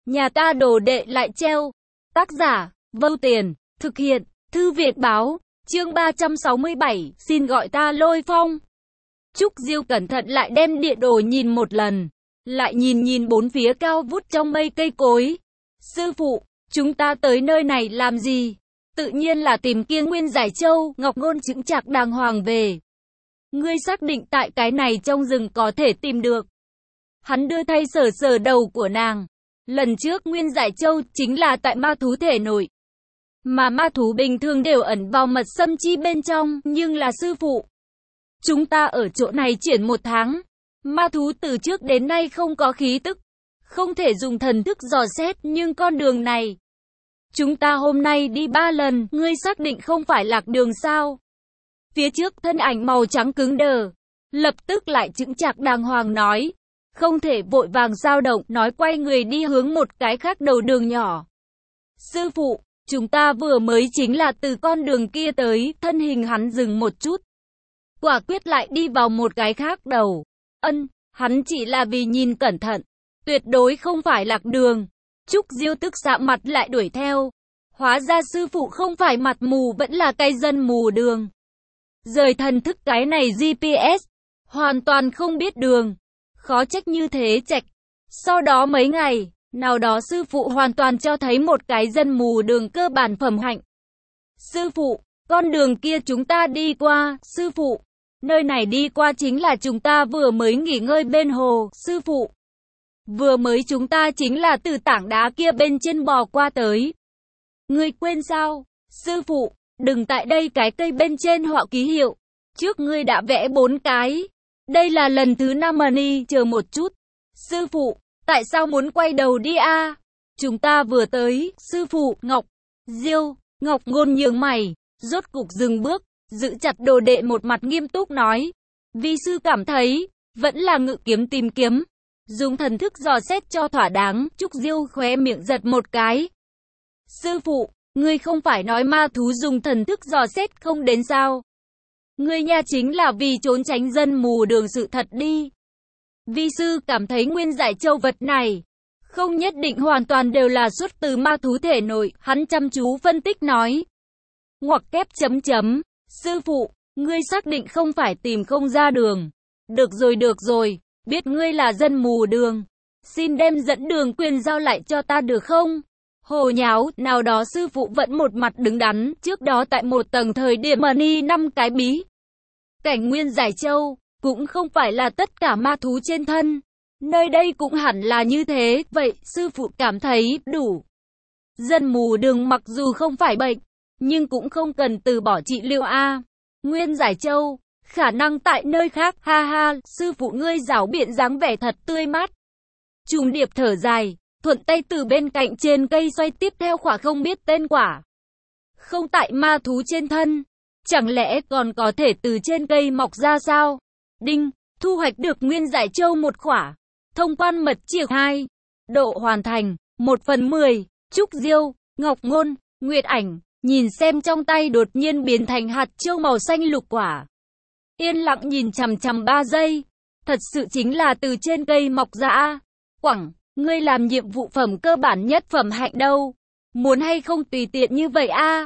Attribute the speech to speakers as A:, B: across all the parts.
A: Nhà ta đồ đệ lại treo. Tác giả, Vâu Tiền, thực hiện, Thư Viện Báo, chương 367, xin gọi ta Lôi Phong. Trúc Diêu cẩn thận lại đem địa đồ nhìn một lần, lại nhìn bốn phía cao vút trong mây cây cối. Sư phụ, chúng ta tới nơi này làm gì? Tự nhiên là tìm kia Nguyên Giải Châu. Ngọc Ngôn chững chạc đàng hoàng về. Ngươi xác định tại cái này trong rừng có thể tìm được? Hắn đưa tay sờ đầu của nàng. Lần trước Nguyên Giải Châu chính là tại ma thú thể nội. Mà ma thú bình thường đều ẩn vào mật xâm chi bên trong, nhưng là sư phụ. Chúng ta ở chỗ này triển 1 tháng. Ma thú từ trước đến nay không có khí tức. Không thể dùng thần thức dò xét, nhưng con đường này. Chúng ta hôm nay đi 3 lần, ngươi xác định không phải lạc đường sao? Phía trước thân ảnh màu trắng cứng đờ. Lập tức lại chững chạc đàng hoàng nói. Không thể vội vàng dao động, nói quay người đi hướng một cái khác đầu đường nhỏ. Sư phụ, chúng ta vừa mới chính là từ con đường kia tới. Thân hình hắn dừng một chút. Quả quyết lại đi vào một cái khác đầu. Hắn chỉ là vì nhìn cẩn thận. Tuyệt đối không phải lạc đường. Trúc Diêu tức sạm mặt lại đuổi theo. Hóa ra sư phụ không phải mặt mù, vẫn là cái dân mù đường. Rời thần thức cái này GPS. Hoàn toàn không biết đường. Khó trách như thế chạch. Sau đó mấy ngày, nào đó sư phụ hoàn toàn cho thấy một cái dân mù đường cơ bản phẩm hạnh. Sư phụ, con đường kia chúng ta đi qua. Sư phụ, nơi này đi qua chính là chúng ta vừa mới nghỉ ngơi bên hồ. Sư phụ, vừa mới chúng ta chính là từ tảng đá kia bên trên bò qua tới. Ngươi quên sao? Sư phụ, đừng tại đây cái cây bên trên họa ký hiệu. Trước ngươi đã vẽ 4 cái. Đây là lần thứ 5 đi, chờ một chút. Sư phụ, tại sao muốn quay đầu đi a? Chúng ta vừa tới. Sư phụ, Ngọc Ngôn nhướng mày, rốt cục dừng bước, giữ chặt đồ đệ, một mặt nghiêm túc nói. Vi sư cảm thấy, vẫn là ngự kiếm tìm kiếm. Dùng thần thức dò xét cho thỏa đáng. Trúc Diêu khóe miệng giật một cái. Sư phụ, ngươi không phải nói ma thú dùng thần thức dò xét không đến sao? Ngươi nha chính là vì trốn tránh dân mù đường sự thật đi. Vi sư cảm thấy Nguyên Giải Châu vật này không nhất định hoàn toàn đều là xuất từ ma thú thể nội. Hắn chăm chú phân tích nói. Ngoặc kép chấm. Sư phụ, ngươi xác định không phải tìm không ra đường. Được rồi, biết ngươi là dân mù đường. Xin đem dẫn đường quyền giao lại cho ta được không? Hồ nháo, nào đó sư phụ vẫn một mặt đứng đắn. Trước đó tại một tầng thời điểm đi 5 cái bí cảnh Nguyên Giải Châu, cũng không phải là tất cả ma thú trên thân. Nơi đây cũng hẳn là như thế. Vậy, sư phụ cảm thấy đủ. Dân mù đường mặc dù không phải bệnh, nhưng cũng không cần từ bỏ trị liệu a. Nguyên Giải Châu, khả năng tại nơi khác, ha ha. Sư phụ ngươi rảo biện dáng vẻ thật tươi mát. Trùng Điệp thở dài, thuận tay từ bên cạnh trên cây xoay tiếp theo quả không biết tên quả. Không tại ma thú trên thân. Chẳng lẽ còn có thể từ trên cây mọc ra sao? Đinh, thu hoạch được Nguyên Giải Châu 1 quả. Thông quan mật chìa 2. Độ hoàn thành, 1/10. Trúc Diêu, Ngọc Ngôn, Nguyệt Ảnh, nhìn xem trong tay đột nhiên biến thành hạt châu màu xanh lục quả. Yên lặng nhìn chằm 3 giây. Thật sự chính là từ trên cây mọc ra. Quẳng, ngươi làm nhiệm vụ phẩm cơ bản nhất phẩm hạnh đâu? Muốn hay không tùy tiện như vậy a?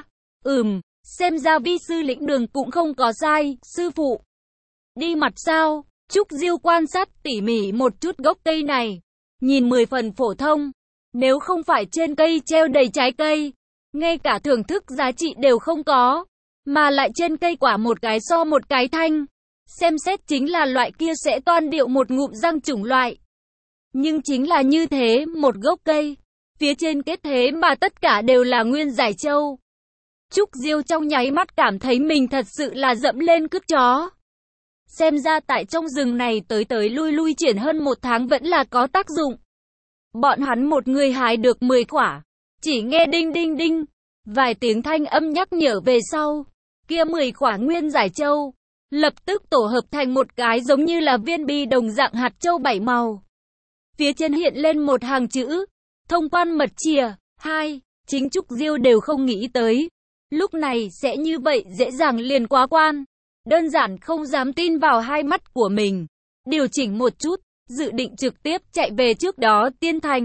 A: Xem ra vi sư lĩnh đường cũng không có sai. Sư phụ, đi mặt sao? Trúc Diêu quan sát tỉ mỉ một chút gốc cây này. Nhìn 10 phần phổ thông. Nếu không phải trên cây treo đầy trái cây, ngay cả thưởng thức giá trị đều không có. Mà lại trên cây quả một cái so một cái thanh. Xem xét chính là loại kia sẽ toan điệu một ngụm răng chủng loại. Nhưng chính là như thế, một gốc cây. Phía trên kết thế mà tất cả đều là Nguyên Giải Châu. Trúc Diêu trong nháy mắt cảm thấy mình thật sự là dẫm lên cứt chó. Xem ra tại trong rừng này tới lui triển hơn 1 tháng vẫn là có tác dụng. Bọn hắn một người hái được 10 quả. Chỉ nghe đinh đinh đinh. Vài tiếng thanh âm nhắc nhở về sau. Kia 10 quả Nguyên Giải Châu. Lập tức tổ hợp thành một cái giống như là viên bi đồng dạng hạt châu 7 màu. Phía trên hiện lên một hàng chữ. Thông quan mật chìa 2. Chính Trúc Diêu đều không nghĩ tới. Lúc này sẽ như vậy dễ dàng liền quá quan. Đơn giản không dám tin vào hai mắt của mình. Điều chỉnh một chút, dự định trực tiếp chạy về trước đó Tiên Thành.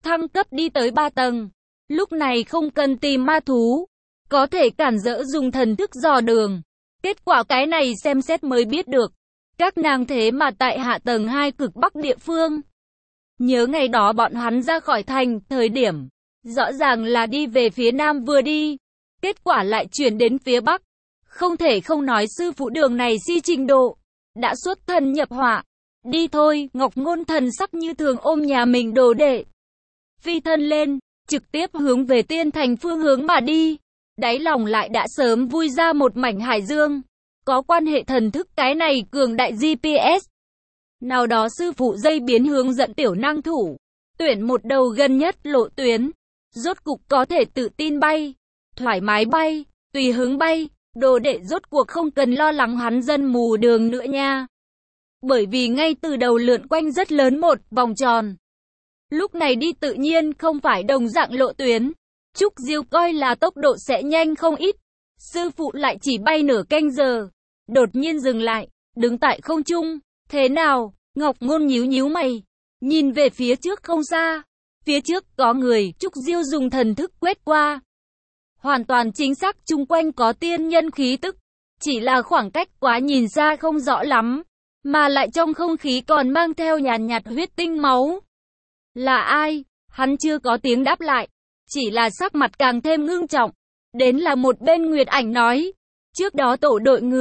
A: thăng cấp đi tới 3 tầng. Lúc này không cần tìm ma thú, có thể cản rỡ dùng thần thức dò đường. Kết quả cái này xem xét mới biết được. Các nàng thế mà tại hạ tầng 2 cực bắc địa phương. Nhớ ngày đó bọn hắn ra khỏi thành, thời điểm rõ ràng là đi về phía nam vừa đi, kết quả lại chuyển đến phía bắc. Không thể không nói sư phụ đường này si trình độ, đã xuất thần nhập họa. Đi thôi, Ngọc Ngôn thần sắc như thường ôm nhà mình đồ đệ. Phi thân lên, trực tiếp hướng về tiên thành phương hướng mà đi. Đáy lòng lại đã sớm vui ra một mảnh hải dương. Có quan hệ thần thức cái này cường đại GPS. Nào đó sư phụ dây biến hướng dẫn tiểu năng thủ. Tuyển một đầu gần nhất lộ tuyến. Rốt cục có thể tự tin bay. Thoải mái bay, tùy hứng bay. Đồ đệ rốt cuộc không cần lo lắng hắn dân mù đường nữa nha. Bởi vì ngay từ đầu lượn quanh rất lớn một vòng tròn. Lúc này đi tự nhiên không phải đồng dạng lộ tuyến. Trúc Diêu coi là tốc độ sẽ nhanh không ít. Sư phụ lại chỉ bay nửa canh giờ. Đột nhiên dừng lại, đứng tại không trung. Thế nào? Ngọc Ngôn nhíu nhíu mày. Nhìn về phía trước không xa. Phía trước có người, Trúc Diêu dùng thần thức quét qua. Hoàn toàn chính xác chung quanh có tiên nhân khí tức. Chỉ là khoảng cách quá nhìn xa không rõ lắm. Mà lại trong không khí còn mang theo nhàn nhạt huyết tinh máu. Là ai? Hắn chưa có tiếng đáp lại. Chỉ là sắc mặt càng thêm ngưng trọng. Đến là một bên Nguyệt Ảnh nói. Trước đó tổ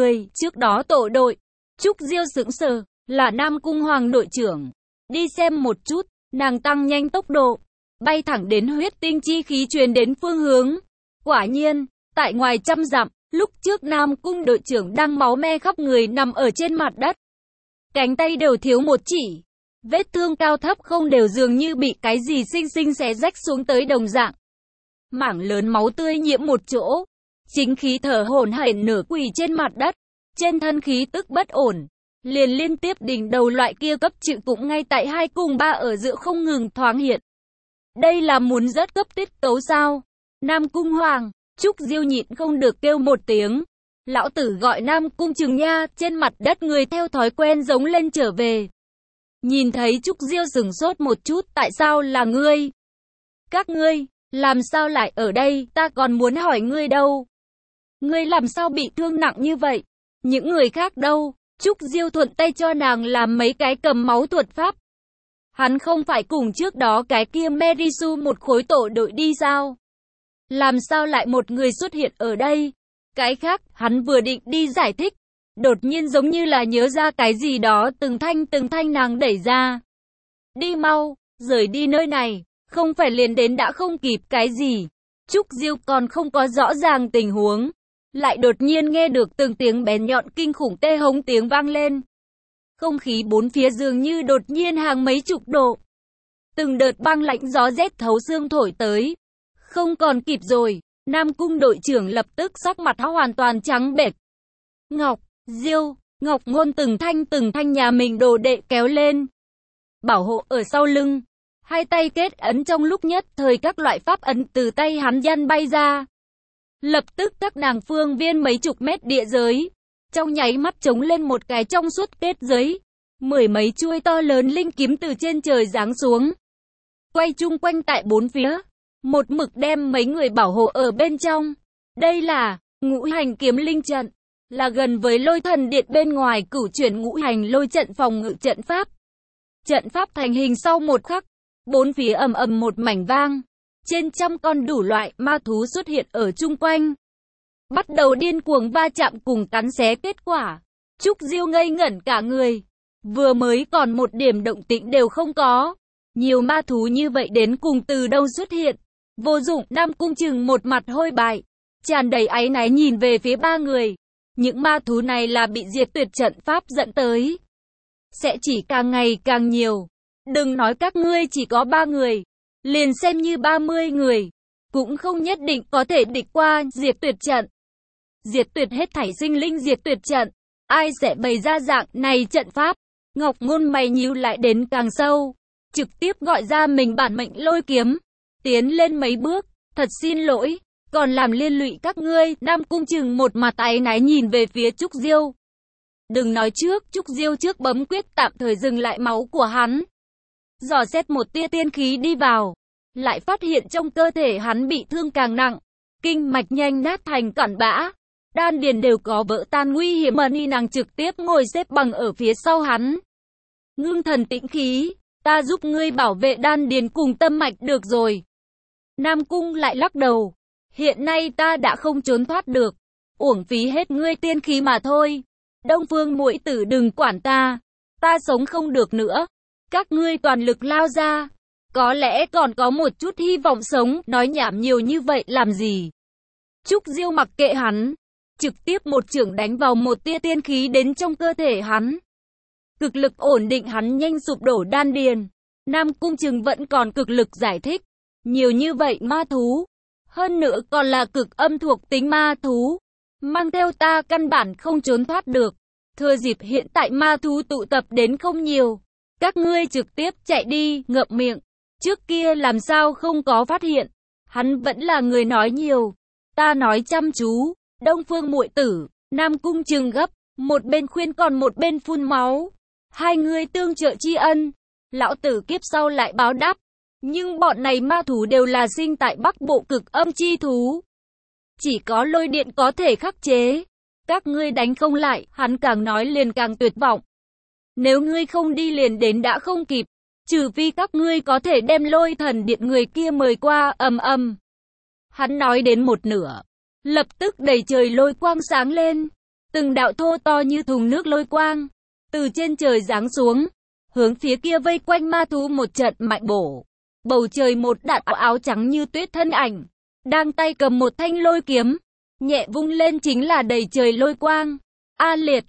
A: đội. Trúc Diêu sững sờ, là Nam Cung Hoàng đội trưởng. Đi xem một chút, nàng tăng nhanh tốc độ. Bay thẳng đến huyết tinh chi khí truyền đến phương hướng. Quả nhiên, tại ngoài 100 dặm, lúc trước Nam Cung đội trưởng đang máu me khắp người nằm ở trên mặt đất. Cánh tay đều thiếu một chỉ. Vết thương cao thấp không đều dường như bị cái gì xinh xinh xé rách xuống tới đồng dạng. Mảng lớn máu tươi nhiễm một chỗ. Chính khí thở hổn hển nửa quỳ trên mặt đất. Trên thân khí tức bất ổn. Liền liên tiếp đỉnh đầu loại kia cấp chữ cũng ngay tại 2 cùng 3 ở giữa không ngừng thoáng hiện. Đây là muốn rất cấp tiết tấu sao? Nam Cung Hoàng, Trúc Diêu nhịn không được kêu một tiếng. Lão tử gọi Nam Cung Trừng nha, trên mặt đất người theo thói quen giống lên trở về. Nhìn thấy Trúc Diêu sửng sốt một chút, tại sao là ngươi? Các ngươi, làm sao lại ở đây, ta còn muốn hỏi ngươi đâu? Ngươi làm sao bị thương nặng như vậy? Những người khác đâu? Trúc Diêu thuận tay cho nàng làm mấy cái cầm máu thuật pháp. Hắn không phải cùng trước đó cái kia Merisu một khối tổ đội đi sao? Làm sao lại một người xuất hiện ở đây? Cái khác, hắn vừa định đi giải thích. Đột nhiên giống như là nhớ ra cái gì đó, từng thanh nàng đẩy ra. Đi mau, rời đi nơi này, không phải liền đến đã không kịp cái gì. Trúc Diêu còn không có rõ ràng tình huống. Lại đột nhiên nghe được từng tiếng bén nhọn kinh khủng tê hống tiếng vang lên. Không khí bốn phía dường như đột nhiên hàng mấy chục độ. Từng đợt băng lạnh gió rét thấu xương thổi tới. Không còn kịp rồi, Nam Cung đội trưởng lập tức sắc mặt hoàn toàn trắng bệch. Ngọc, Diêu, Ngọc Ngôn từng thanh nhà mình đồ đệ kéo lên. Bảo hộ ở sau lưng. Hai tay kết ấn trong lúc nhất thời các loại pháp ấn từ tay hắn dăn bay ra. Lập tức các nàng phương viên mấy chục mét địa giới. Trong nháy mắt trống lên một cái trong suốt kết giới. Mười mấy chuôi to lớn linh kiếm từ trên trời giáng xuống. Quay chung quanh tại bốn phía. Một mực đem mấy người bảo hộ ở bên trong. Đây là Ngũ Hành Kiếm Linh Trận. Là gần với Lôi Thần Điện bên ngoài cửu chuyển ngũ hành lôi trận phòng ngự trận pháp. Trận pháp thành hình sau một khắc. Bốn phía ầm ầm một mảnh vang. Trên trăm con đủ loại ma thú xuất hiện ở chung quanh. Bắt đầu điên cuồng va chạm cùng cắn xé kết quả. Trúc Diêu ngây ngẩn cả người. Vừa mới còn một điểm động tĩnh đều không có. Nhiều ma thú như vậy đến cùng từ đâu xuất hiện. Vô dụng, Nam Cung Trừng một mặt hôi bại. Tràn đầy áy náy nhìn về phía ba người. Những ma thú này là bị diệt tuyệt trận pháp dẫn tới. Sẽ chỉ càng ngày càng nhiều. Đừng nói các ngươi chỉ có 3 người. Liền xem như 30 người. Cũng không nhất định có thể địch qua diệt tuyệt trận. Diệt tuyệt hết thảy sinh linh diệt tuyệt trận. Ai sẽ bày ra dạng này trận pháp? Ngọc Ngôn mày nhíu lại đến càng sâu. Trực tiếp gọi ra mình bản mệnh lôi kiếm. Tiến lên mấy bước. Thật xin lỗi. Còn làm liên lụy các ngươi. Nam Cung Trừng một mặt áy náy nhìn về phía Trúc Diêu. Đừng nói trước. Trúc Diêu trước bấm quyết tạm thời dừng lại máu của hắn. Dò xét một tia tiên khí đi vào. lại phát hiện trong cơ thể hắn bị thương càng nặng, kinh mạch nhanh nát thành cặn bã, đan điền đều có vỡ tan nguy hiểm. Ni nàng trực tiếp ngồi xếp bằng ở phía sau hắn. Ngưng thần tĩnh khí, ta giúp ngươi bảo vệ đan điền cùng tâm mạch được rồi. Nam Cung lại lắc đầu, hiện nay ta đã không trốn thoát được, uổng phí hết ngươi tiên khí mà thôi. Đông Phương Muội Tử đừng quản ta sống không được nữa. Các ngươi toàn lực lao ra, có lẽ còn có một chút hy vọng sống, nói nhảm nhiều như vậy làm gì. Trúc Diêu mặc kệ hắn, trực tiếp một chưởng đánh vào một tia tiên khí đến trong cơ thể hắn. Cực lực ổn định hắn nhanh sụp đổ đan điền. Nam Cung Trừng vẫn còn cực lực giải thích, nhiều như vậy ma thú, hơn nữa còn là cực âm thuộc tính ma thú, mang theo ta căn bản không trốn thoát được. Thừa dịp hiện tại ma thú tụ tập đến không nhiều, các ngươi trực tiếp chạy đi. Ngậm miệng, trước kia làm sao không có phát hiện. Hắn vẫn là người nói nhiều, ta nói chăm chú. Đông Phương Muội Tử, Nam Cung Trừng gấp, một bên khuyên còn một bên phun máu. Hai người tương trợ tri ân, lão tử kiếp sau lại báo đáp. Nhưng bọn này ma thú đều là sinh tại Bắc Bộ cực âm chi thú, chỉ có lôi điện có thể khắc chế. Các ngươi đánh không lại. Hắn càng nói liền càng tuyệt vọng. Nếu ngươi không đi liền đến đã không kịp, trừ phi các ngươi có thể đem Lôi Thần Điện người kia mời qua. Hắn nói đến một nửa, lập tức đầy trời lôi quang sáng lên, từng đạo thô to như thùng nước lôi quang từ trên trời giáng xuống, hướng phía kia vây quanh ma thú một trận mạnh bổ. Bầu trời một đạo áo trắng như tuyết thân ảnh, đang tay cầm một thanh lôi kiếm, nhẹ vung lên chính là đầy trời lôi quang. A liệt,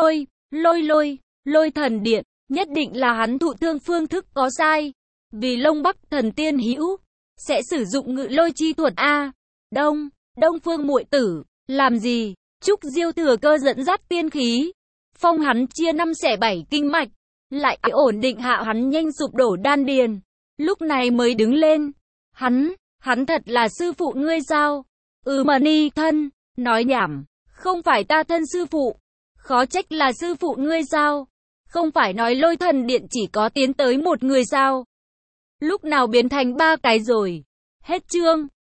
A: lôi thần điện, nhất định là hắn thụ thương phương thức có sai. Vì Long Bắc thần tiên hữu, sẽ sử dụng ngự lôi chi thuật A. Đông Phương Muội Tử, làm gì? Trúc Diêu thừa cơ dẫn dắt tiên khí, phong hắn chia 5 xẻ 7 kinh mạch, lại ổn định hạ hắn nhanh sụp đổ đan điền. Lúc này mới đứng lên. Hắn thật là sư phụ ngươi sao? Mà Ni thân, nói nhảm, không phải ta thân sư phụ, khó trách là sư phụ ngươi sao? Không phải nói Lôi Thần Điện chỉ có tiến tới một người sao? Lúc nào biến thành 3 cái rồi? Hết chương.